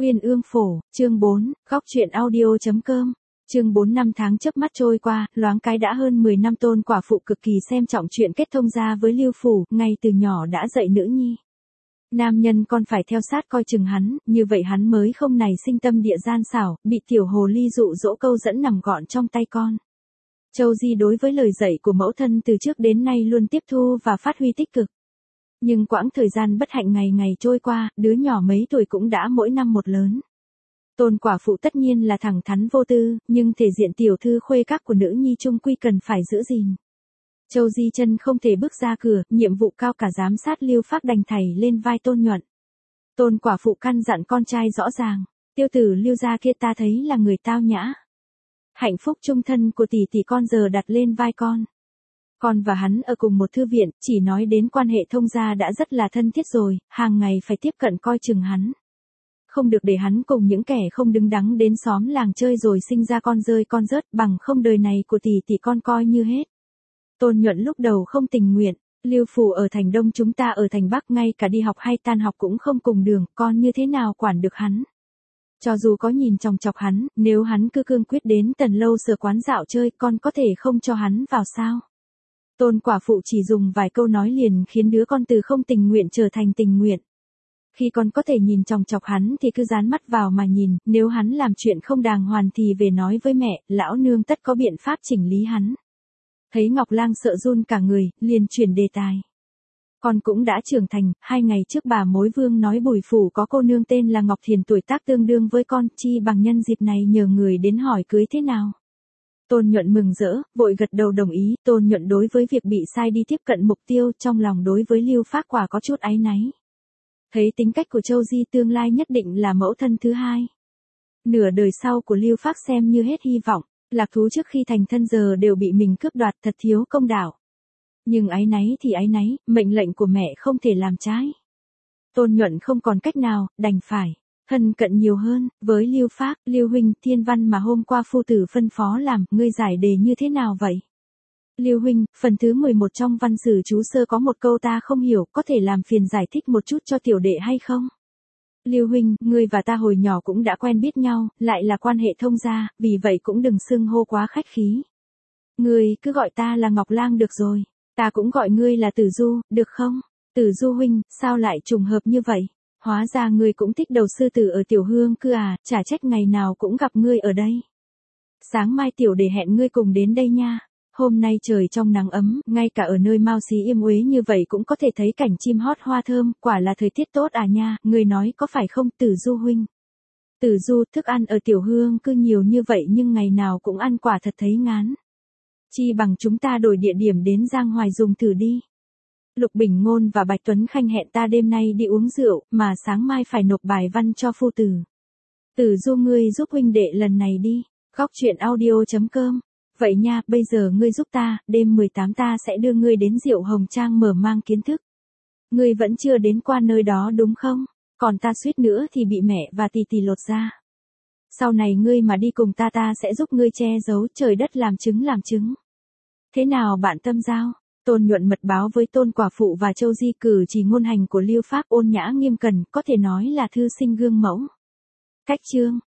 Uyên ương phổ, chương 4, góc truyện audio.com. Chương 4 năm tháng chớp mắt trôi qua, loáng cái đã hơn 10 năm Tôn quả phụ cực kỳ xem trọng chuyện kết thông gia với Lưu Phủ, ngay từ nhỏ đã dạy nữ nhi. Nam nhân còn phải theo sát coi chừng hắn, như vậy hắn mới không nảy sinh tâm địa gian xảo, bị tiểu hồ ly dụ dỗ câu dẫn nằm gọn trong tay con. Châu Di đối với lời dạy của mẫu thân từ trước đến nay luôn tiếp thu và phát huy tích cực. Nhưng quãng thời gian bất hạnh ngày ngày trôi qua, đứa nhỏ mấy tuổi cũng đã mỗi năm một lớn. Tôn quả phụ tất nhiên là thẳng thắn vô tư, nhưng thể diện tiểu thư khuê các của nữ nhi chung quy cần phải giữ gìn. Châu Di chân không thể bước ra cửa, nhiệm vụ cao cả giám sát Lưu Phác đành thảy lên vai Tôn Nhuận. Tôn quả phụ căn dặn con trai rõ ràng, tiêu tử Lưu gia kia ta thấy là người tao nhã. Hạnh phúc chung thân của tỷ tỷ con giờ đặt lên vai con. Con và hắn ở cùng một thư viện, chỉ nói đến quan hệ thông gia đã rất là thân thiết rồi, hàng ngày phải tiếp cận coi chừng hắn. Không được để hắn cùng những kẻ không đứng đắn đến xóm làng chơi rồi sinh ra con rơi con rớt, bằng không đời này của tỷ tỷ con coi như hết. Tôn Nhuận lúc đầu không tình nguyện, Lưu Phủ ở thành Đông chúng ta ở thành Bắc, ngay cả đi học hay tan học cũng không cùng đường, con như thế nào quản được hắn. Cho dù có nhìn chòng chọc hắn, nếu hắn cứ cương quyết đến Tần Lâu Sở quán dạo chơi, con có thể không cho hắn vào sao? Tôn quả phụ chỉ dùng vài câu nói liền khiến đứa con từ không tình nguyện trở thành tình nguyện. Khi con có thể nhìn chòng chọc hắn thì cứ dán mắt vào mà nhìn, nếu hắn làm chuyện không đàng hoàng thì về nói với mẹ, lão nương tất có biện pháp chỉnh lý hắn. Thấy Ngọc Lang sợ run cả người, liền chuyển đề tài. Con cũng đã trưởng thành, 2 ngày trước bà mối vương nói Bùi Phủ có cô nương tên là Ngọc Thiền tuổi tác tương đương với con, chi bằng nhân dịp này nhờ người đến hỏi cưới thế nào. Tôn Nhuận mừng rỡ, vội gật đầu đồng ý. Tôn Nhuận đối với việc bị sai đi tiếp cận mục tiêu, trong lòng đối với Lưu Phác quả có chút áy náy. Thấy tính cách của Châu Di tương lai nhất định là mẫu thân thứ hai. Nửa đời sau của Lưu Phác xem như hết hy vọng, lạc thú trước khi thành thân giờ đều bị mình cướp đoạt, thật thiếu công đạo. Nhưng áy náy thì áy náy, mệnh lệnh của mẹ không thể làm trái. Tôn Nhuận không còn cách nào, đành phải thân cận nhiều hơn, với Lưu Phác, Lưu huynh, thiên văn mà hôm qua phu tử phân phó làm, ngươi giải đề như thế nào vậy? Lưu huynh, phần thứ 11 trong văn sử chú sơ có một câu ta không hiểu, có thể làm phiền giải thích một chút cho tiểu đệ hay không? Lưu huynh, ngươi và ta hồi nhỏ cũng đã quen biết nhau, lại là quan hệ thông gia, vì vậy cũng đừng xưng hô quá khách khí. Ngươi cứ gọi ta là Ngọc Lang được rồi, ta cũng gọi ngươi là Tử Du, được không? Tử Du huynh, sao lại trùng hợp như vậy? Hóa ra ngươi cũng thích đầu sư tử ở Tiểu Hương cư à, chả trách ngày nào cũng gặp ngươi ở đây. Sáng mai tiểu đệ hẹn ngươi cùng đến đây nha. Hôm nay trời trong nắng ấm, ngay cả ở nơi Mao Xí Yêm Uế như vậy cũng có thể thấy cảnh chim hót hoa thơm, quả là thời tiết tốt à nha, ngươi nói có phải không Tử Du huynh? Tử Du, thức ăn ở Tiểu Hương cư nhiều như vậy nhưng ngày nào cũng ăn quả thật thấy ngán. Chi bằng chúng ta đổi địa điểm đến Giang Hoài dùng thử đi. Lục Bình Ngôn và Bạch Tuấn Khanh hẹn ta đêm nay đi uống rượu, mà sáng mai phải nộp bài văn cho phu tử. Tử Du ngươi giúp huynh đệ lần này đi. Góc truyện audio.com. Vậy nha, bây giờ ngươi giúp ta, đêm 18 ta sẽ đưa ngươi đến Diệu Hồng Trang mở mang kiến thức. Ngươi vẫn chưa đến qua nơi đó đúng không? Còn ta suýt nữa thì bị mẹ và tỷ tỷ lột ra. Sau này ngươi mà đi cùng ta sẽ giúp ngươi che giấu, trời đất làm chứng. Thế nào bạn tâm giao? Tôn Nhuận mật báo với Tôn quả phụ và Châu Di, cử chỉ ngôn hành của Lưu Phác ôn nhã nghiêm cẩn, có thể nói là thư sinh gương mẫu. Cách chương